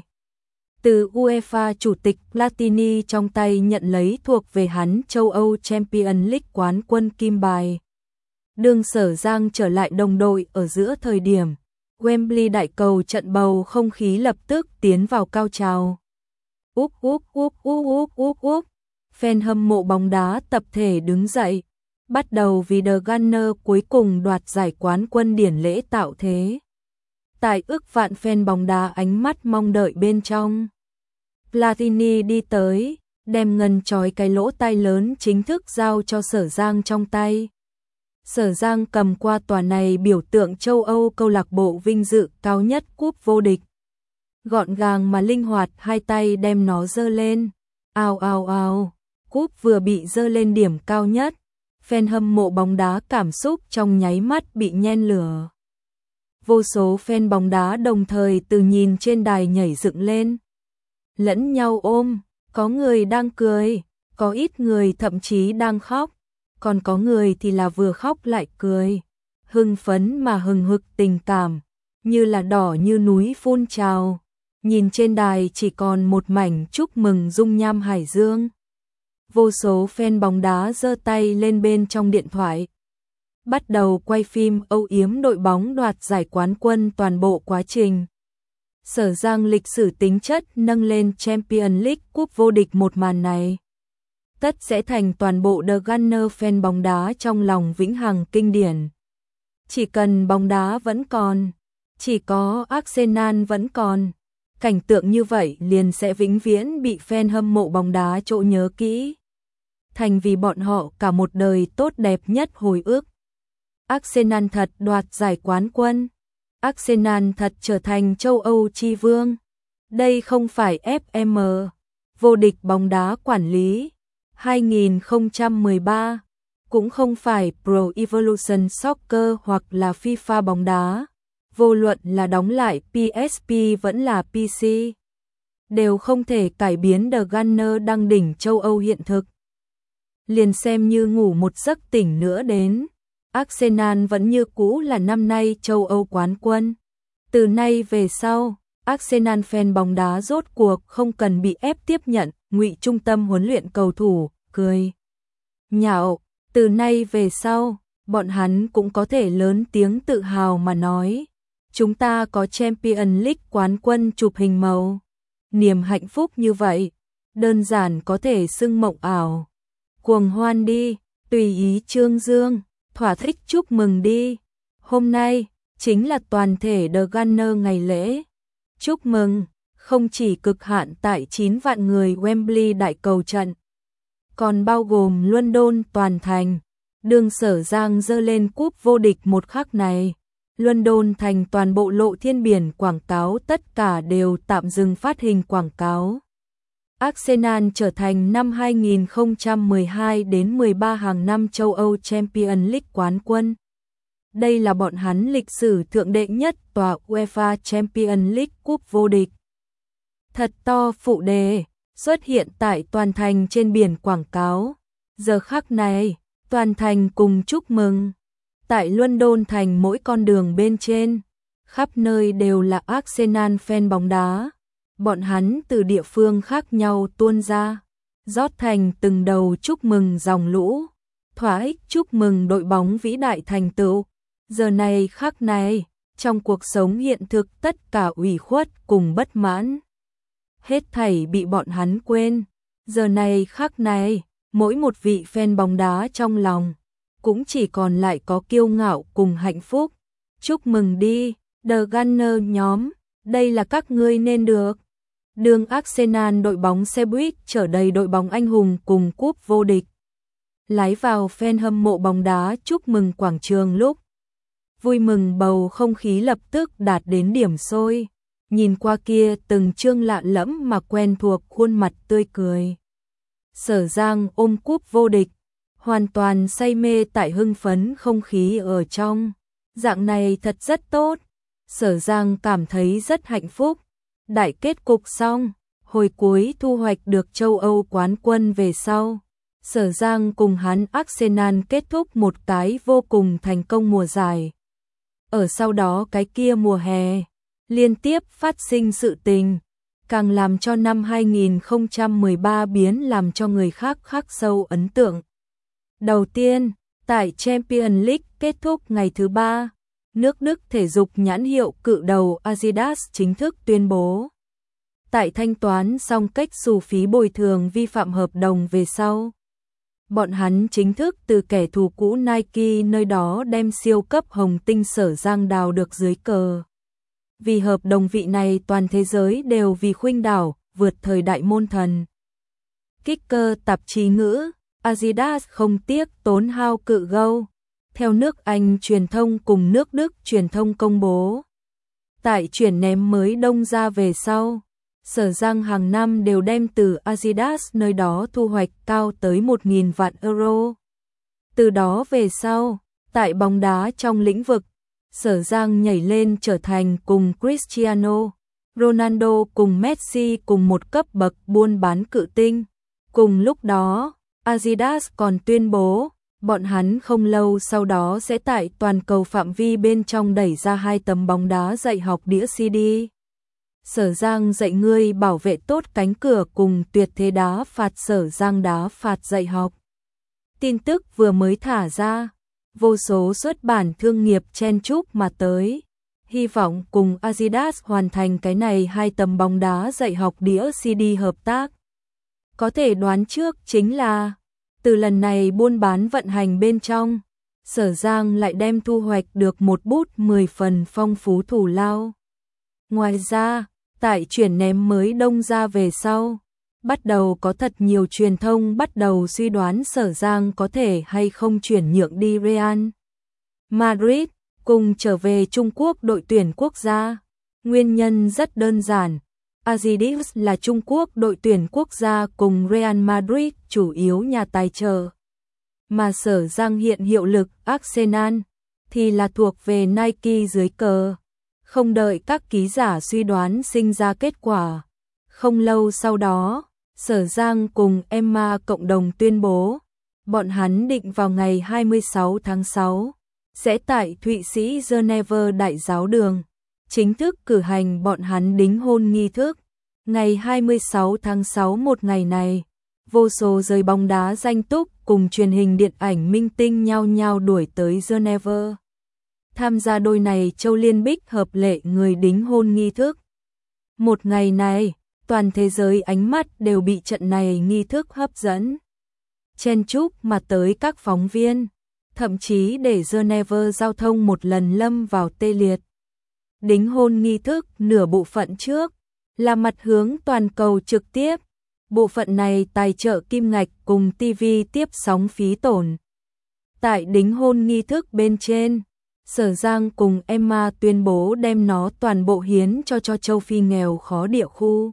Từ UEFA chủ tịch Platini trong tay nhận lấy thuộc về hắn châu Âu Champions League quán quân kim bài. Đường Sở Giang trở lại đồng đội ở giữa thời điểm Wembley đại cầu trận bầu không khí lập tức tiến vào cao trào. Úp úp úp úp úp úp úp. Fan hâm mộ bóng đá tập thể đứng dậy, bắt đầu vì The Gunner cuối cùng đoạt giải quán quân điển lễ tạo thế. Tại ức vạn fan bóng đá ánh mắt mong đợi bên trong, Platini đi tới, đem ngân chói cái lỗ tai lớn chính thức giao cho Sở Giang trong tay. Sở Giang cầm qua tòa này biểu tượng châu Âu câu lạc bộ vinh dự cao nhất cúp vô địch. Gọn gàng mà linh hoạt hai tay đem nó giơ lên. Ao ao ao, cúp vừa bị giơ lên điểm cao nhất. Fan hâm mộ bóng đá cảm xúc trong nháy mắt bị nhen lửa. Vô số fan bóng đá đồng thời từ nhìn trên đài nhảy dựng lên. Lẫn nhau ôm, có người đang cười, có ít người thậm chí đang khóc, còn có người thì là vừa khóc lại cười. Hưng phấn mà hừng hực tình cảm, như là đỏ như núi phun trào. Nhìn trên đài chỉ còn một mảnh chúc mừng dung nham hải dương. Vô số fan bóng đá giơ tay lên bên trong điện thoại, bắt đầu quay phim âu yếm đội bóng đoạt giải quán quân toàn bộ quá trình. Sở Giang lịch sử tính chất nâng lên Champions League cúp vô địch một màn này, tất sẽ thành toàn bộ The Gunner fan bóng đá trong lòng vĩnh hằng kinh điển. Chỉ cần bóng đá vẫn còn, chỉ có Arsenal vẫn còn, cảnh tượng như vậy liền sẽ vĩnh viễn bị fan hâm mộ bóng đá chỗ nhớ kỹ, thành vì bọn họ cả một đời tốt đẹp nhất hồi ức. Arsenal thật đoạt giải quán quân, Arsenal thật trở thành châu Âu chi vương. Đây không phải ép em, vô địch bóng đá quản lý hai không một ba, cũng không phải Pro Evolution Soccer hoặc là FIFA bóng đá. Vô luận là đóng lại pê ét pê vẫn là pê xê, đều không thể cải biến The Gunner đăng đỉnh châu Âu hiện thực. Liền xem như ngủ một giấc tỉnh nữa đến, Arsenal vẫn như cũ là năm nay châu Âu quán quân. Từ nay về sau, Arsenal fan bóng đá rốt cuộc không cần bị ép tiếp nhận ngụy trung tâm huấn luyện cầu thủ, cười nhạo. Từ nay về sau, bọn hắn cũng có thể lớn tiếng tự hào mà nói, chúng ta có Champions League quán quân chụp hình màu. Niềm hạnh phúc như vậy, đơn giản có thể xưng mộng ảo. Cuồng hoan đi, tùy ý trương dương, thỏa thích chúc mừng đi. Hôm nay, chính là toàn thể The Gunner ngày lễ. Chúc mừng, không chỉ cực hạn tại chín vạn người Wembley đại cầu trận, còn bao gồm London toàn thành. Đường Sở Giang giơ lên cúp vô địch một khắc này, London thành toàn bộ lộ thiên biển quảng cáo tất cả đều tạm dừng phát hình quảng cáo. Arsenal trở thành năm hai không một hai đến mười ba hàng năm châu Âu Champions League quán quân. Đây là bọn hắn lịch sử thượng đệ nhất tòa UEFA Champions League cúp vô địch. Thật to phụ đề, xuất hiện tại toàn thành trên biển quảng cáo. Giờ khắc này, toàn thành cùng chúc mừng. Tại London thành mỗi con đường bên trên, khắp nơi đều là Arsenal fan bóng đá. Bọn hắn từ địa phương khác nhau tuôn ra, rót thành từng đầu chúc mừng dòng lũ, thỏa ích chúc mừng đội bóng vĩ đại thành tựu. Giờ này khắc này, trong cuộc sống hiện thực tất cả ủy khuất cùng bất mãn, hết thảy bị bọn hắn quên. Giờ này khắc này, mỗi một vị fan bóng đá trong lòng cũng chỉ còn lại có kiêu ngạo cùng hạnh phúc. Chúc mừng đi, The Gunner nhóm, đây là các ngươi nên được. Đường Arsenal đội bóng xe buýt chở đầy đội bóng anh hùng cùng cúp vô địch. Lái vào fan hâm mộ bóng đá chúc mừng quảng trường lúc. Vui mừng bầu không khí lập tức đạt đến điểm sôi. Nhìn qua kia từng trương lạ lẫm mà quen thuộc khuôn mặt tươi cười. Sở Giang ôm cúp vô địch, hoàn toàn say mê tại hưng phấn không khí ở trong. Dạng này thật rất tốt. Sở Giang cảm thấy rất hạnh phúc. Đại kết cục xong, hồi cuối thu hoạch được châu Âu quán quân về sau. Sở Giang cùng hắn Arsenal kết thúc một cái vô cùng thành công mùa giải. Ở sau đó cái kia mùa hè, liên tiếp phát sinh sự tình, càng làm cho năm hai không một ba biến làm cho người khác khắc sâu ấn tượng. Đầu tiên, tại Champions League kết thúc ngày thứ ba, nước Đức thể dục nhãn hiệu cự đầu Adidas chính thức tuyên bố. Tại thanh toán xong cách xù phí bồi thường vi phạm hợp đồng về sau, bọn hắn chính thức từ kẻ thù cũ Nike nơi đó đem siêu cấp hồng tinh Sở Giang đào được dưới cờ. Vì hợp đồng vị này toàn thế giới đều vì khuynh đảo, vượt thời đại môn thần. Kicker tạp chí ngữ, Adidas không tiếc tốn hao cự gâu. Theo nước Anh truyền thông cùng nước Đức truyền thông công bố. Tại chuyển ném mới đông ra về sau, Sở Giang hàng năm đều đem từ Adidas nơi đó thu hoạch cao tới một nghìn vạn euro. Từ đó về sau, tại bóng đá trong lĩnh vực, Sở Giang nhảy lên trở thành cùng Cristiano Ronaldo cùng Messi cùng một cấp bậc buôn bán cự tinh. Cùng lúc đó, Adidas còn tuyên bố, bọn hắn không lâu sau đó sẽ tại toàn cầu phạm vi bên trong đẩy ra hai tấm bóng đá dạy học đĩa xê đê. Sở Giang dạy ngươi bảo vệ tốt cánh cửa cùng tuyệt thế đá phạt Sở Giang đá phạt dạy học. Tin tức vừa mới thả ra, vô số xuất bản thương nghiệp chen chúc mà tới, hy vọng cùng Adidas hoàn thành cái này hai tấm bóng đá dạy học đĩa xê đê hợp tác. Có thể đoán trước chính là, từ lần này buôn bán vận hành bên trong, Sở Giang lại đem thu hoạch được một bút mười phần phong phú thù lao. Ngoài ra, tại chuyển ném mới đông ra về sau, bắt đầu có thật nhiều truyền thông bắt đầu suy đoán Sở Giang có thể hay không chuyển nhượng đi Real Madrid, cùng trở về Trung Quốc đội tuyển quốc gia. Nguyên nhân rất đơn giản, Adidas là Trung Quốc đội tuyển quốc gia cùng Real Madrid chủ yếu nhà tài trợ. Mà Sở Giang hiện hiệu lực Arsenal thì là thuộc về Nike dưới cờ. Không đợi các ký giả suy đoán sinh ra kết quả. Không lâu sau đó, Sở Giang cùng Emma cộng đồng tuyên bố, bọn hắn định vào ngày hai mươi sáu tháng sáu, sẽ tại Thụy Sĩ Geneva Đại giáo đường, chính thức cử hành bọn hắn đính hôn nghi thức. Ngày hai mươi sáu tháng sáu một ngày này, vô số giới bóng đá danh túc cùng truyền hình điện ảnh minh tinh nhau nhau đuổi tới Geneva. Tham gia đôi này châu liên bích hợp lệ người đính hôn nghi thức. Một ngày này, toàn thế giới ánh mắt đều bị trận này nghi thức hấp dẫn. Chen chúc mà tới các phóng viên, thậm chí để Geneva giao thông một lần lâm vào tê liệt. Đính hôn nghi thức nửa bộ phận trước, là mặt hướng toàn cầu trực tiếp. Bộ phận này tài trợ kim ngạch cùng ti vi tiếp sóng phí tổn. Tại đính hôn nghi thức bên trên, Sở Giang cùng Emma tuyên bố đem nó toàn bộ hiến cho cho châu Phi nghèo khó địa khu.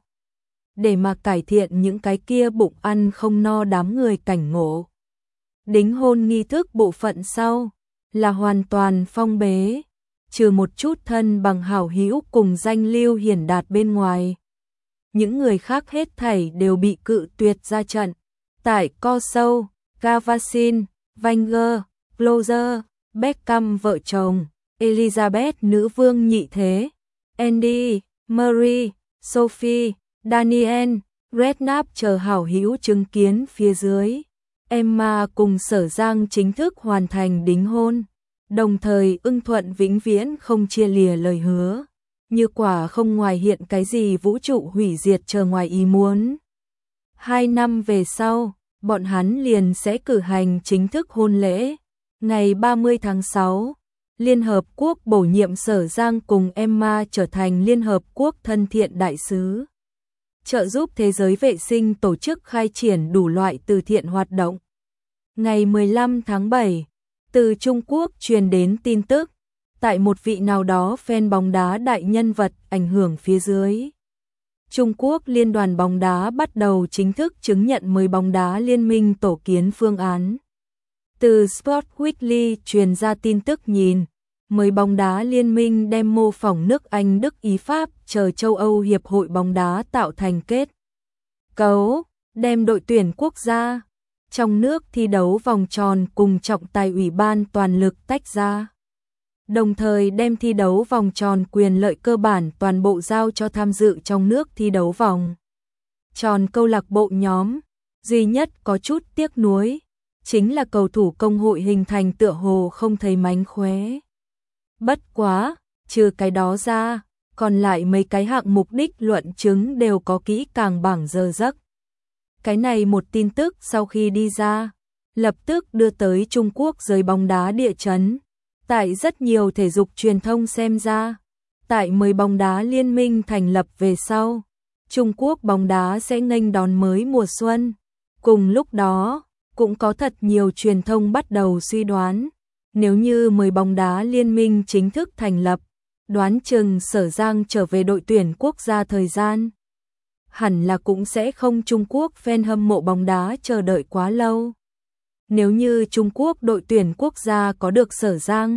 Để mà cải thiện những cái kia bụng ăn không no đám người cảnh ngộ. Đính hôn nghi thức bộ phận sau, là hoàn toàn phong bế, trừ một chút thân bằng hảo hữu cùng danh lưu hiển đạt bên ngoài. Những người khác hết thảy đều bị cự tuyệt ra trận. Tại Corso, Gavasin, Wenger, Closer, Beckham vợ chồng, Elizabeth nữ vương nhị thế, Andy, Murray, Sophie, Daniel, Redknapp chờ hảo hữu chứng kiến phía dưới. Emma cùng Sở Giang chính thức hoàn thành đính hôn, đồng thời ưng thuận vĩnh viễn không chia lìa lời hứa. Như quả không ngoài hiện cái gì vũ trụ hủy diệt chờ ngoài ý muốn. Hai năm về sau, bọn hắn liền sẽ cử hành chính thức hôn lễ. Ngày ba mươi tháng sáu, Liên Hợp Quốc bổ nhiệm Sở Giang cùng Emma trở thành Liên Hợp Quốc thân thiện đại sứ. Trợ giúp thế giới vệ sinh tổ chức khai triển đủ loại từ thiện hoạt động. Ngày mười lăm tháng bảy, từ Trung Quốc truyền đến tin tức, tại một vị nào đó fan bóng đá đại nhân vật ảnh hưởng phía dưới. Trung Quốc Liên đoàn bóng đá bắt đầu chính thức chứng nhận mời bóng đá liên minh tổ kiến phương án. Từ Sport Weekly truyền ra tin tức nhìn, mời bóng đá liên minh đem mô phỏng nước Anh, Đức, Ý, Pháp chờ châu Âu Hiệp hội bóng đá tạo thành kết cấu, đem đội tuyển quốc gia trong nước thi đấu vòng tròn cùng trọng tài ủy ban toàn lực tách ra. Đồng thời đem thi đấu vòng tròn quyền lợi cơ bản toàn bộ giao cho tham dự trong nước thi đấu vòng tròn câu lạc bộ nhóm. Duy nhất có chút tiếc nuối chính là cầu thủ công hội hình thành tựa hồ không thấy mánh khóe. Bất quá, trừ cái đó ra, còn lại mấy cái hạng mục đích luận chứng đều có kỹ càng bảng giờ giấc. Cái này một tin tức sau khi đi ra, lập tức đưa tới Trung Quốc giới bóng đá địa chấn. Tại rất nhiều thể dục truyền thông xem ra, tại mười bóng đá liên minh thành lập về sau, Trung Quốc bóng đá sẽ nghênh đón mới mùa xuân. Cùng lúc đó, cũng có thật nhiều truyền thông bắt đầu suy đoán, nếu như mười bóng đá liên minh chính thức thành lập, đoán chừng Sở Giang trở về đội tuyển quốc gia thời gian hẳn là cũng sẽ không Trung Quốc fan hâm mộ bóng đá chờ đợi quá lâu. Nếu như Trung Quốc đội tuyển quốc gia có được Sở Giang,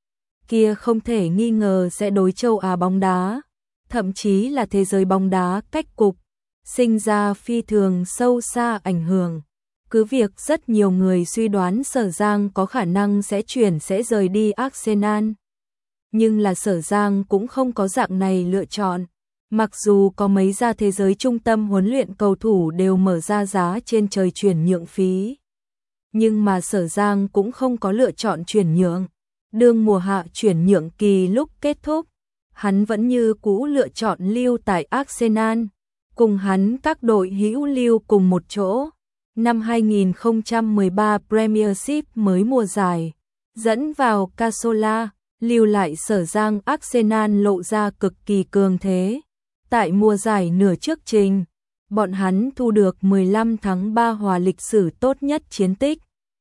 kia không thể nghi ngờ sẽ đối châu Á bóng đá, thậm chí là thế giới bóng đá cách cục, sinh ra phi thường sâu xa ảnh hưởng. Cứ việc rất nhiều người suy đoán Sở Giang có khả năng sẽ chuyển sẽ rời đi Arsenal, nhưng là Sở Giang cũng không có dạng này lựa chọn. Mặc dù có mấy gia thế giới trung tâm huấn luyện cầu thủ đều mở ra giá trên trời chuyển nhượng phí, nhưng mà Sở Giang cũng không có lựa chọn chuyển nhượng. Đương mùa hạ chuyển nhượng kỳ lúc kết thúc, hắn vẫn như cũ lựa chọn lưu tại Arsenal, cùng hắn các đội hữu lưu cùng một chỗ. Năm hai nghìn không trăm mười ba Premiership mới mùa giải, dẫn vào Cazorla, lưu lại Sở Giang Arsenal lộ ra cực kỳ cường thế. Tại mùa giải nửa trước trình, bọn hắn thu được mười lăm thắng ba hòa lịch sử tốt nhất chiến tích.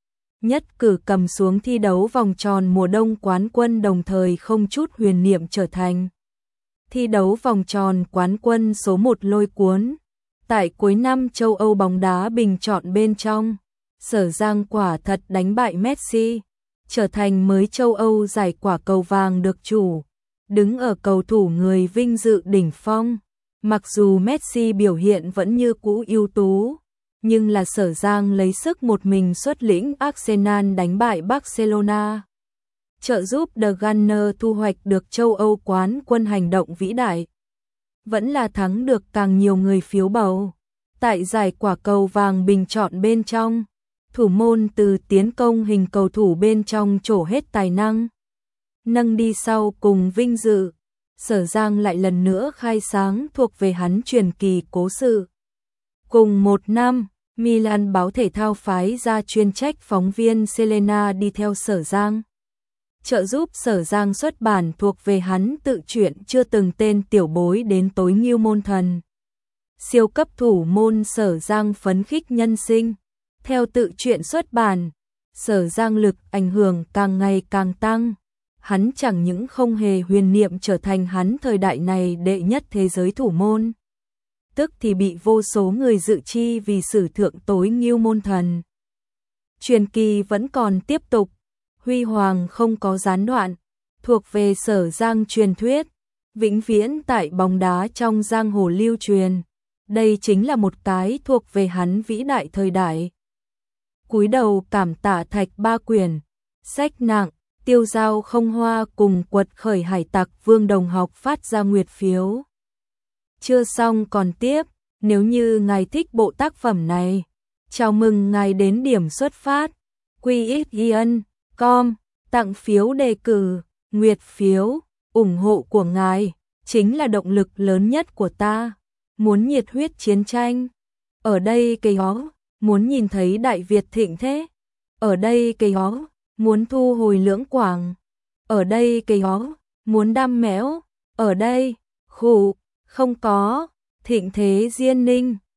Nhất cử cầm xuống thi đấu vòng tròn mùa đông quán quân, đồng thời không chút huyền niệm trở thành thi đấu vòng tròn quán quân số một lôi cuốn. Tại cuối năm châu Âu bóng đá bình chọn bên trong, Sở Giang quả thật đánh bại Messi, trở thành mới châu Âu giải quả cầu vàng được chủ, đứng ở cầu thủ người vinh dự đỉnh phong. Mặc dù Messi biểu hiện vẫn như cũ ưu tú, nhưng là Sở Giang lấy sức một mình xuất lĩnh Arsenal đánh bại Barcelona, trợ giúp The Gunners thu hoạch được châu Âu quán quân hành động vĩ đại. Vẫn là thắng được càng nhiều người phiếu bầu. Tại giải quả cầu vàng bình chọn bên trong, thủ môn từ tiến công hình cầu thủ bên trong trổ hết tài năng, nâng đi sau cùng vinh dự. Sở Giang lại lần nữa khai sáng thuộc về hắn truyền kỳ cố sự. Cùng một năm, Milan báo thể thao phái ra chuyên trách phóng viên Selena đi theo Sở Giang, trợ giúp Sở Giang xuất bản thuộc về hắn tự truyện chưa từng tên tiểu bối đến tối Ngưu Môn Thần. Siêu cấp thủ môn Sở Giang phấn khích nhân sinh. Theo tự truyện xuất bản, Sở Giang lực ảnh hưởng càng ngày càng tăng. Hắn chẳng những không hề huyền niệm trở thành hắn thời đại này đệ nhất thế giới thủ môn, tức thì bị vô số người dự chi vì sử thượng tối Ngưu Môn Thần. Truyền kỳ vẫn còn tiếp tục, huy hoàng không có gián đoạn, thuộc về Sở Giang truyền thuyết, vĩnh viễn tại bóng đá trong giang hồ lưu truyền. Đây chính là một cái thuộc về hắn vĩ đại thời đại. Cúi đầu cảm tạ Thạch Ba Quyển, sách nặng, tiêu dao không hoa cùng quật khởi hải tặc Vương Đồng Học phát ra nguyệt phiếu. Chưa xong còn tiếp, nếu như ngài thích bộ tác phẩm này, chào mừng ngài đến điểm xuất phát. quy ích ian chấm com, tặng phiếu đề cử, nguyệt phiếu, ủng hộ của ngài chính là động lực lớn nhất của ta. Muốn nhiệt huyết chiến tranh, ở đây cây ó, muốn nhìn thấy Đại Việt thịnh thế, ở đây cây ó, muốn thu hồi Lưỡng Quảng, ở đây cây ó, muốn đam mẽo, ở đây, khủ, không có, thịnh thế Diên Ninh.